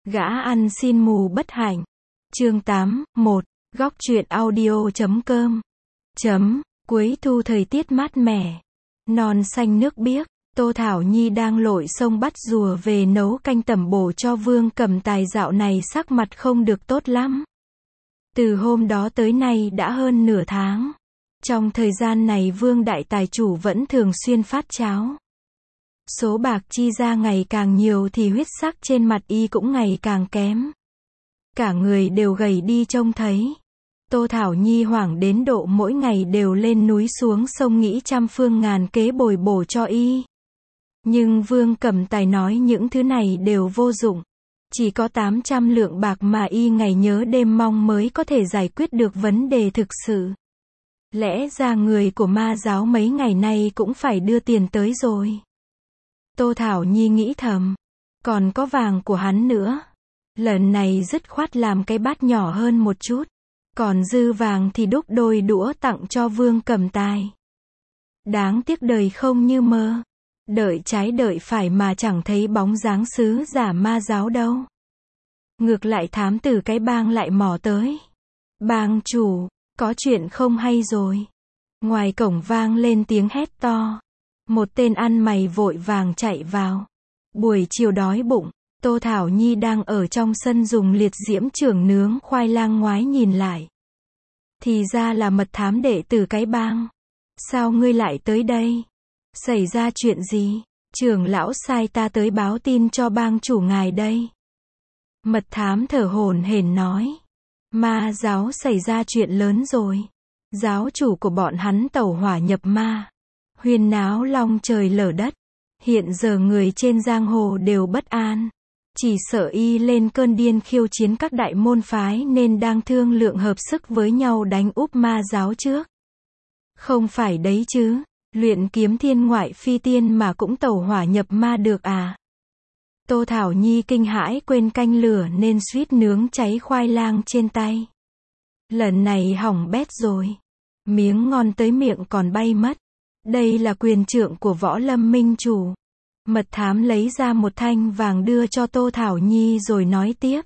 Gã ăn xin mù bất hạnh. Chương 8, 1. Góc truyện audio.com. Cuối thu thời tiết mát mẻ. Non xanh nước biếc. Tô Thảo Nhi đang lội sông bắt rùa về nấu canh tẩm bổ cho Vương Cẩm Tài, dạo này sắc mặt không được tốt lắm. Từ hôm đó tới nay đã hơn nửa tháng. Trong thời gian này Vương đại tài chủ vẫn thường xuyên phát cháo. Số bạc chi ra ngày càng nhiều thì huyết sắc trên mặt y cũng ngày càng kém. Cả người đều gầy đi trông thấy. Tô Thảo Nhi hoảng đến độ mỗi ngày đều lên núi xuống sông nghĩ trăm phương ngàn kế bồi bổ cho y. Nhưng Vương Cẩm Tài nói những thứ này đều vô dụng. Chỉ có 800 lượng bạc mà y ngày nhớ đêm mong mới có thể giải quyết được vấn đề thực sự. Lẽ ra người của ma giáo mấy ngày nay cũng phải đưa tiền tới rồi. Tô Thảo Nhi nghĩ thầm. Còn có vàng của hắn nữa. Lần này dứt khoát làm cái bát nhỏ hơn một chút. Còn dư vàng thì đúc đôi đũa tặng cho Vương Cẩm Tài. Đáng tiếc đời không như mơ. Đợi trái đợi phải mà chẳng thấy bóng dáng sứ giả ma giáo đâu. Ngược lại thám tử cái bang lại mò tới. Bang chủ, có chuyện không hay rồi. Ngoài cổng vang lên tiếng hét to. Một tên ăn mày vội vàng chạy vào. Buổi chiều đói bụng, Tô Thảo Nhi đang ở trong sân dùng liệt diễm chưởng nướng khoai lang ngoái nhìn lại. Thì ra là mật thám đệ tử cái bang. Sao ngươi lại tới đây? Xảy ra chuyện gì? Trưởng lão sai ta tới báo tin cho bang chủ ngài đây. Mật thám thở hổn hển nói. Ma giáo xảy ra chuyện lớn rồi. Giáo chủ của bọn hắn tẩu hỏa nhập ma. Huyên náo long trời lở đất. Hiện giờ người trên giang hồ đều bất an. Chỉ sợ y lên cơn điên khiêu chiến các đại môn phái nên đang thương lượng hợp sức với nhau đánh úp ma giáo trước. Không phải đấy chứ, luyện kiếm thiên ngoại phi tiên mà cũng tẩu hỏa nhập ma được à? Tô Thảo Nhi kinh hãi quên canh lửa nên suýt nướng cháy khoai lang trên tay. Lần này hỏng bét rồi. Miếng ngon tới miệng còn bay mất. Đây là quyền trượng của Võ Lâm Minh chủ. Mật thám lấy ra một thanh vàng đưa cho Tô Thảo Nhi rồi nói tiếp.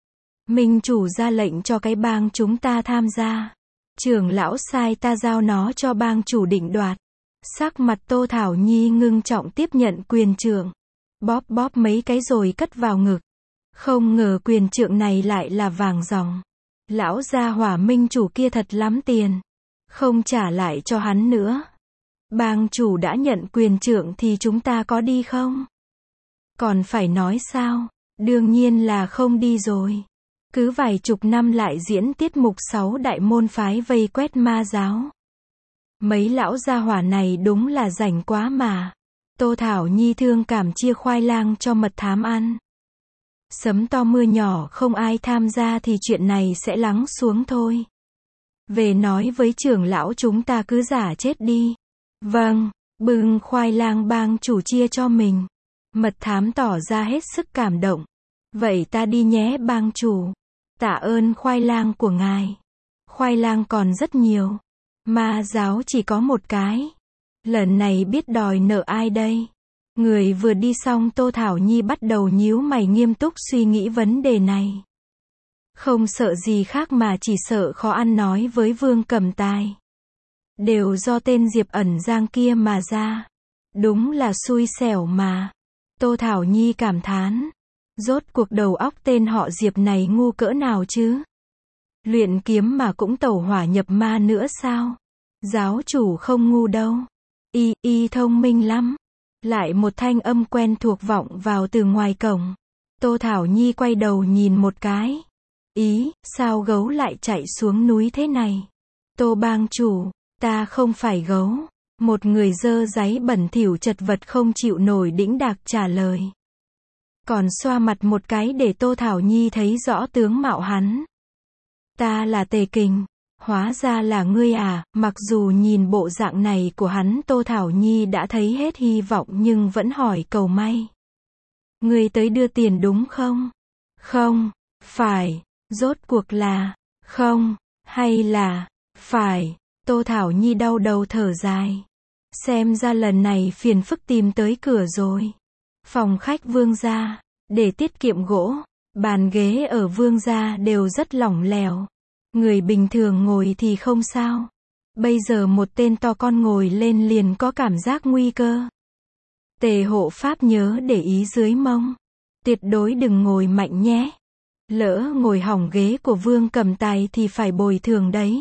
Minh chủ ra lệnh cho cái bang chúng ta tham gia. Trưởng lão sai ta giao nó cho bang chủ định đoạt. Sắc mặt Tô Thảo Nhi ngưng trọng tiếp nhận quyền trượng. Bóp bóp mấy cái rồi cất vào ngực. Không ngờ quyền trượng này lại là vàng ròng. Lão gia hỏa Minh chủ kia thật lắm tiền. Không trả lại cho hắn nữa. Bang chủ đã nhận quyền trượng thì chúng ta có đi không? Còn phải nói sao? Đương nhiên là không đi rồi. Cứ vài chục năm lại diễn tiết mục 6 đại môn phái vây quét ma giáo. Mấy lão gia hỏa này đúng là rảnh quá mà. Tô Thảo Nhi thương cảm chia khoai lang cho mật thám ăn. Sấm to mưa nhỏ không ai tham gia thì chuyện này sẽ lắng xuống thôi. Về nói với trưởng lão chúng ta cứ giả chết đi. Vâng, bưng khoai lang bang chủ chia cho mình. Mật thám tỏ ra hết sức cảm động. Vậy ta đi nhé bang chủ. Tạ ơn khoai lang của ngài. Khoai lang còn rất nhiều. Ma giáo chỉ có một cái. Lần này biết đòi nợ ai đây? Người vừa đi xong Tô Thảo Nhi bắt đầu nhíu mày nghiêm túc suy nghĩ vấn đề này. Không sợ gì khác mà chỉ sợ khó ăn nói với Vương Cẩm Tài. Đều do tên Diệp Ẩn Giang kia mà ra. Đúng là xui xẻo mà. Tô Thảo Nhi cảm thán. Rốt cuộc đầu óc tên họ Diệp này ngu cỡ nào chứ? Luyện kiếm mà cũng tẩu hỏa nhập ma nữa sao? Giáo chủ không ngu đâu. Y thông minh lắm. Lại một thanh âm quen thuộc vọng vào từ ngoài cổng. Tô Thảo Nhi quay đầu nhìn một cái. Sao gấu lại chạy xuống núi thế này? Tô bang chủ, ta không phải gấu. Một người dơ dáy bẩn thỉu chật vật không chịu nổi đĩnh đạc trả lời. Còn xoa mặt một cái để Tô Thảo Nhi thấy rõ tướng mạo hắn. Ta là Tề Kình. Hóa ra là ngươi à? Mặc dù nhìn bộ dạng này của hắn Tô Thảo Nhi đã thấy hết hy vọng nhưng vẫn hỏi cầu may. Ngươi tới đưa tiền đúng không? Không, phải, rốt cuộc là, không, hay là, phải. Tô Thảo Nhi đau đầu thở dài. Xem ra lần này phiền phức tìm tới cửa rồi. Phòng khách Vương gia, để tiết kiệm gỗ, Bàn ghế ở Vương gia đều rất lỏng lẻo. Người bình thường ngồi thì không sao. Bây giờ một tên to con ngồi lên liền có cảm giác nguy cơ. Tề hộ pháp nhớ để ý dưới mông. Tuyệt đối đừng ngồi mạnh nhé. Lỡ ngồi hỏng ghế của Vương Cầm Tài thì phải bồi thường đấy.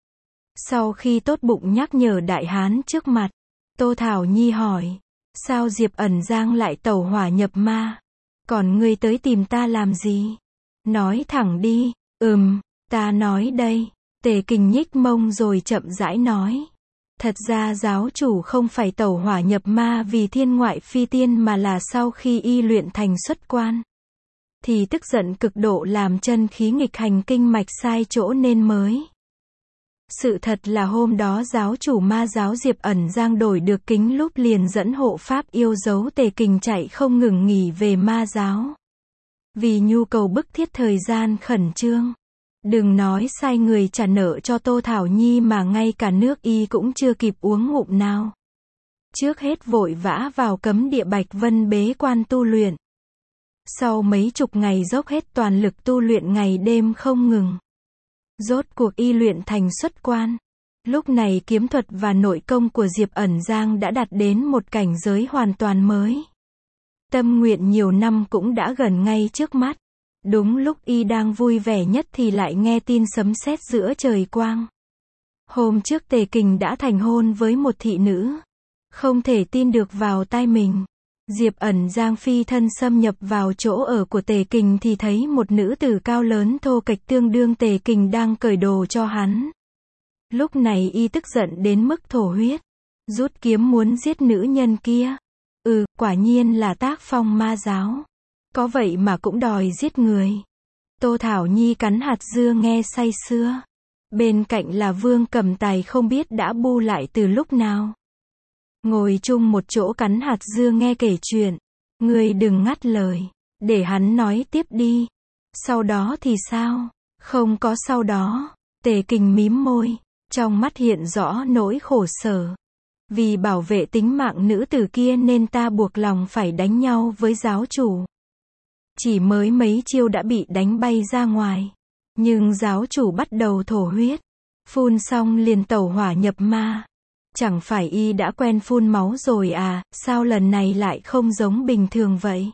Sau khi tốt bụng nhắc nhở đại hán trước mặt, Tô Thảo Nhi hỏi, sao Diệp Ẩn Giang lại tẩu hỏa nhập ma? Còn ngươi tới tìm ta làm gì? Nói thẳng đi. Ta nói đây. Tề Kình nhích mông rồi chậm rãi nói. Thật ra giáo chủ không phải tẩu hỏa nhập ma vì thiên ngoại phi tiên mà là sau khi y luyện thành xuất quan. Thì tức giận cực độ làm chân khí nghịch hành kinh mạch sai chỗ nên mới. Sự thật là hôm đó giáo chủ ma giáo Diệp Ẩn Giang đổi được kính lúc liền dẫn hộ pháp yêu dấu Tề Kình chạy không ngừng nghỉ về ma giáo. Vì nhu cầu bức thiết thời gian khẩn trương. Đừng nói sai người trả nợ cho Tô Thảo Nhi mà ngay cả nước y cũng chưa kịp uống ngụm nào. Trước hết vội vã vào cấm địa Bạch Vân bế quan tu luyện. Sau mấy chục ngày dốc hết toàn lực tu luyện ngày đêm không ngừng. Rốt cuộc y luyện thành xuất quan. Lúc này kiếm thuật và nội công của Diệp Ẩn Giang đã đạt đến một cảnh giới hoàn toàn mới. Tâm nguyện nhiều năm cũng đã gần ngay trước mắt. Đúng lúc y đang vui vẻ nhất thì lại nghe tin sấm sét giữa trời quang. Hôm trước Tề Kình đã thành hôn với một thị nữ. Không thể tin được vào tai mình. Diệp Ẩn Giang phi thân xâm nhập vào chỗ ở của Tề Kình thì thấy một nữ tử cao lớn thô kệch tương đương Tề Kình đang cởi đồ cho hắn. Lúc này y tức giận đến mức thổ huyết. Rút kiếm muốn giết nữ nhân kia. Quả nhiên là tác phong ma giáo. Có vậy mà cũng đòi giết người. Tô Thảo Nhi cắn hạt dưa nghe say sưa. Bên cạnh là Vương Cầm Tài không biết đã bu lại từ lúc nào. Ngồi chung một chỗ cắn hạt dưa nghe kể chuyện. Ngươi đừng ngắt lời. Để hắn nói tiếp đi. Sau đó thì sao? Không có sau đó. Tề Kình mím môi. Trong mắt hiện rõ nỗi khổ sở. Vì bảo vệ tính mạng nữ tử kia nên ta buộc lòng phải đánh nhau với giáo chủ. Chỉ mới mấy chiêu đã bị đánh bay ra ngoài. Nhưng giáo chủ bắt đầu thổ huyết. Phun xong liền tẩu hỏa nhập ma. Chẳng phải y đã quen phun máu rồi à, sao lần này lại không giống bình thường vậy?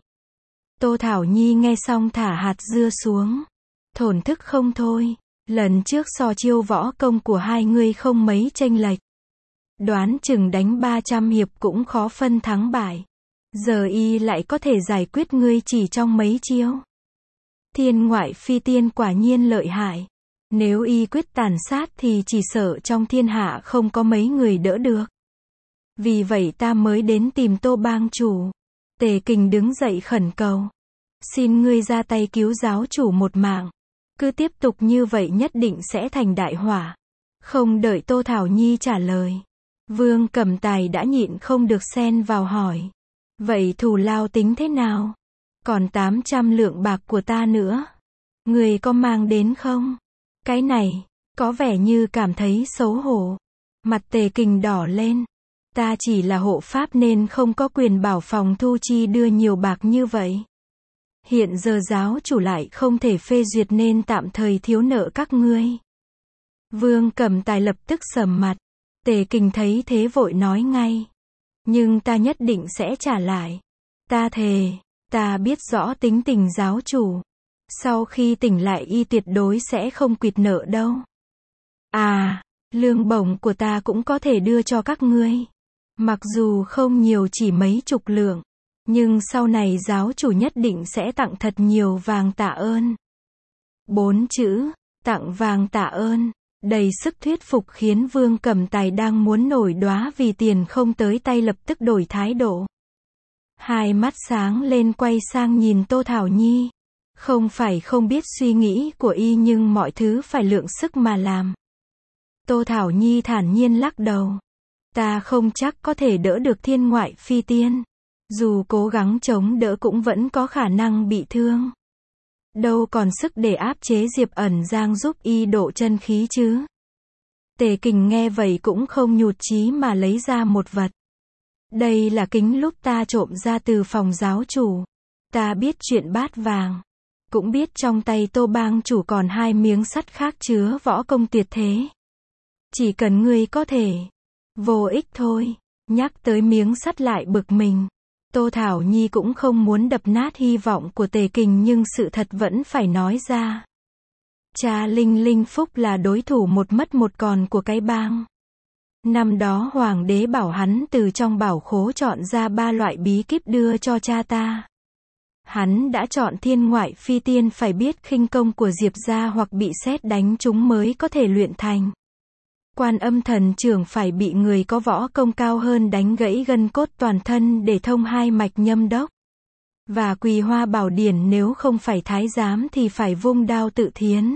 Tô Thảo Nhi nghe xong thả hạt dưa xuống. Thổn thức không thôi. Lần trước so chiêu võ công của hai ngươi không mấy chênh lệch. Đoán chừng đánh 300 hiệp cũng khó phân thắng bại. Giờ y lại có thể giải quyết ngươi chỉ trong mấy chiêu. Thiên ngoại phi tiên quả nhiên lợi hại. Nếu y quyết tàn sát thì chỉ sợ trong thiên hạ không có mấy người đỡ được. Vì vậy ta mới đến tìm Tô bang chủ. Tề Kình đứng dậy khẩn cầu. Xin ngươi ra tay cứu giáo chủ một mạng. Cứ tiếp tục như vậy nhất định sẽ thành đại họa. Không đợi Tô Thảo Nhi trả lời. Vương Cầm Tài đã nhịn không được xen vào hỏi. Vậy thù lao tính thế nào? Còn 800 lượng bạc của ta nữa. Người có mang đến không? Cái này, có vẻ như cảm thấy xấu hổ. Mặt Tề Kình đỏ lên. Ta chỉ là hộ pháp nên không có quyền bảo phòng thu chi đưa nhiều bạc như vậy. Hiện giờ giáo chủ lại không thể phê duyệt nên tạm thời thiếu nợ các ngươi. Vương Cầm Tài lập tức sầm mặt. Tề Kình thấy thế vội nói ngay. Nhưng ta nhất định sẽ trả lại. Ta thề, ta biết rõ tính tình giáo chủ. Sau khi tỉnh lại y tuyệt đối sẽ không quỵt nợ đâu. À, lương bổng của ta cũng có thể đưa cho các ngươi. Mặc dù không nhiều chỉ mấy chục lượng. Nhưng sau này giáo chủ nhất định sẽ tặng thật nhiều vàng tạ ơn. 4 chữ, tặng vàng tạ ơn. Đầy sức thuyết phục khiến Vương Cầm Tài đang muốn nổi đoá vì tiền không tới tay lập tức đổi thái độ. Hai mắt sáng lên quay sang nhìn Tô Thảo Nhi. Không phải không biết suy nghĩ của y nhưng mọi thứ phải lượng sức mà làm. Tô Thảo Nhi thản nhiên lắc đầu. Ta không chắc có thể đỡ được thiên ngoại phi tiên. Dù cố gắng chống đỡ cũng vẫn có khả năng bị thương. Đâu còn sức để áp chế Diệp Ẩn Giang giúp y độ chân khí chứ. Tề Kình nghe vậy cũng không nhụt chí mà lấy ra một vật. Đây là kính lúc ta trộm ra từ phòng giáo chủ. Ta biết chuyện bát vàng. Cũng biết trong tay Tô bang chủ còn 2 miếng sắt khác chứa võ công tuyệt thế. Chỉ cần ngươi có thể. Vô ích thôi. Nhắc tới miếng sắt lại bực mình. Tô Thảo Nhi cũng không muốn đập nát hy vọng của Tề Kình nhưng sự thật vẫn phải nói ra. Cha Linh Linh Phúc là đối thủ một mất một còn của cái bang. Năm đó Hoàng đế bảo hắn từ trong bảo khố chọn ra 3 loại bí kíp đưa cho cha ta. Hắn đã chọn thiên ngoại phi tiên, phải biết khinh công của Diệp gia hoặc bị sét đánh trúng mới có thể luyện thành. Quan Âm Thần Trưởng phải bị người có võ công cao hơn đánh gãy gân cốt toàn thân để thông 2 mạch nhâm đốc. Và Quỳ Hoa Bảo Điển nếu không phải thái giám thì phải vung đao tự thiến.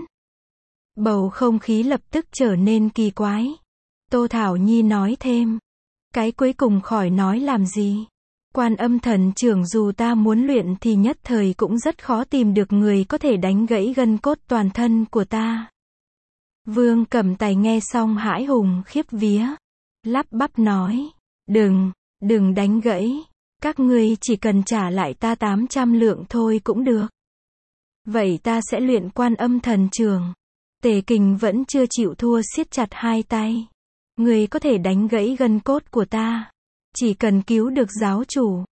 Bầu không khí lập tức trở nên kỳ quái. Tô Thảo Nhi nói thêm. Cái cuối cùng khỏi nói làm gì. Quan Âm Thần Trưởng dù ta muốn luyện thì nhất thời cũng rất khó tìm được người có thể đánh gãy gân cốt toàn thân của ta. Vương Cẩm Tài nghe xong hãi hùng khiếp vía. Lắp bắp nói. Đừng đánh gãy. Các ngươi chỉ cần trả lại ta 800 lượng thôi cũng được. Vậy ta sẽ luyện Quan Âm Thần Trưởng. Tề Kình vẫn chưa chịu thua, siết chặt 2 tay. Ngươi có thể đánh gãy gân cốt của ta. Chỉ cần cứu được giáo chủ.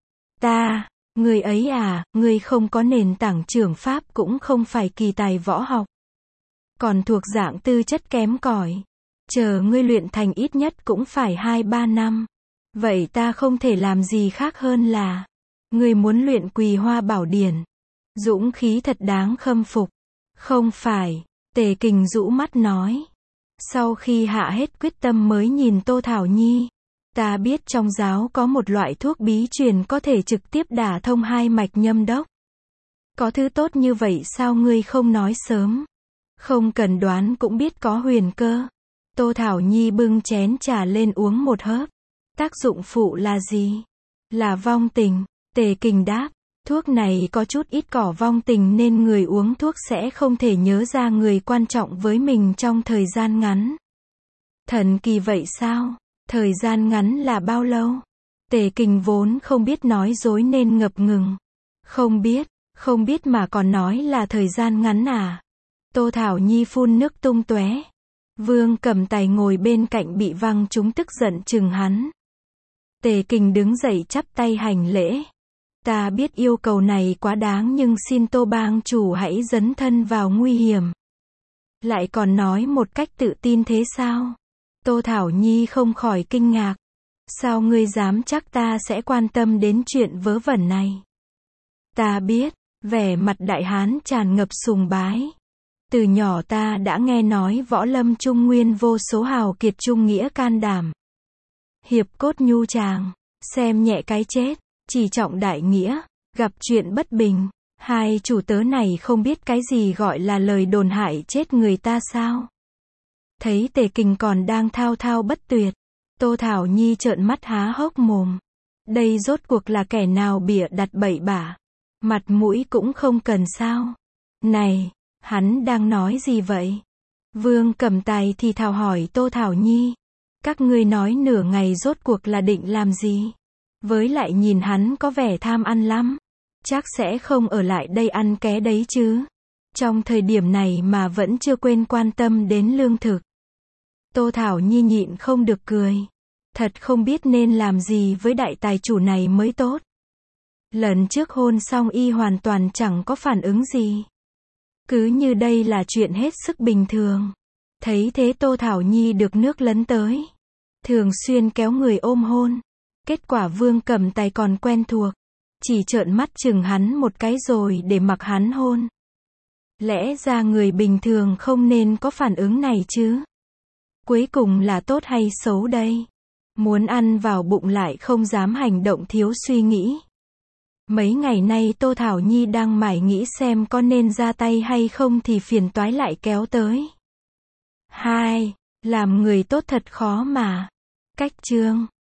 Ngươi ấy à, ngươi không có nền tảng trưởng pháp cũng không phải kỳ tài võ học. Còn thuộc dạng tư chất kém cỏi. Chờ ngươi luyện thành ít nhất cũng phải 2-3 năm. Vậy ta không thể làm gì khác hơn là. Ngươi muốn luyện Quỳ Hoa Bảo Điển. Dũng khí thật đáng khâm phục. Không phải. Tề Kình rũ mắt nói. Sau khi hạ hết quyết tâm mới nhìn Tô Thảo Nhi. Ta biết trong giáo có một loại thuốc bí truyền có thể trực tiếp đả thông 2 mạch nhâm đốc. Có thứ tốt như vậy sao ngươi không nói sớm? Không cần đoán cũng biết có huyền cơ. Tô Thảo Nhi bưng chén trà lên uống một hớp. Tác dụng phụ là gì? Là vong tình. Tề Kình đáp. Thuốc này có chút ít cỏ vong tình nên người uống thuốc sẽ không thể nhớ ra người quan trọng với mình trong thời gian ngắn. Thần kỳ vậy sao? Thời gian ngắn là bao lâu? Tề Kình vốn không biết nói dối nên ngập ngừng. Không biết mà còn nói là thời gian ngắn à? Tô Thảo Nhi phun nước tung tóe. Vương Cẩm Tài ngồi bên cạnh bị văng trúng tức giận chừng hắn. Tề Kình đứng dậy chắp tay hành lễ. Ta biết yêu cầu này quá đáng nhưng xin Tô bang chủ hãy dấn thân vào nguy hiểm. Lại còn nói một cách tự tin thế sao? Tô Thảo Nhi không khỏi kinh ngạc. Sao ngươi dám chắc ta sẽ quan tâm đến chuyện vớ vẩn này? Ta biết, vẻ mặt đại hán tràn ngập sùng bái. Từ nhỏ ta đã nghe nói võ lâm trung nguyên vô số hào kiệt trung nghĩa can đảm. Hiệp cốt nhu tràng, xem nhẹ cái chết, chỉ trọng đại nghĩa, gặp chuyện bất bình. Hai chủ tớ này không biết cái gì gọi là lời đồn hại chết người ta sao? Thấy Tề Kình còn đang thao thao bất tuyệt. Tô Thảo Nhi trợn mắt há hốc mồm. Đây rốt cuộc là kẻ nào bịa đặt bậy bạ? Mặt mũi cũng không cần sao? Này, hắn đang nói gì vậy? Vương Cẩm Tài thì thào hỏi Tô Thảo Nhi. Các ngươi nói nửa ngày rốt cuộc là định làm gì? Với lại nhìn hắn có vẻ tham ăn lắm. Chắc sẽ không ở lại đây ăn ké đấy chứ. Trong thời điểm này mà vẫn chưa quên quan tâm đến lương thực. Tô Thảo Nhi nhịn không được cười. Thật không biết nên làm gì với đại tài chủ này mới tốt. Lần trước hôn xong y hoàn toàn chẳng có phản ứng gì. Cứ như đây là chuyện hết sức bình thường. Thấy thế Tô Thảo Nhi được nước lấn tới. Thường xuyên kéo người ôm hôn. Kết quả Vương Cẩm Tài còn quen thuộc. Chỉ trợn mắt chừng hắn một cái rồi để mặc hắn hôn. Lẽ ra người bình thường không nên có phản ứng này chứ. Cuối cùng là tốt hay xấu đây? Muốn ăn vào bụng lại không dám hành động thiếu suy nghĩ. Mấy ngày nay Tô Thảo Nhi đang mải nghĩ xem có nên ra tay hay không thì phiền toái lại kéo tới. 2. Làm người tốt thật khó mà. Cách chương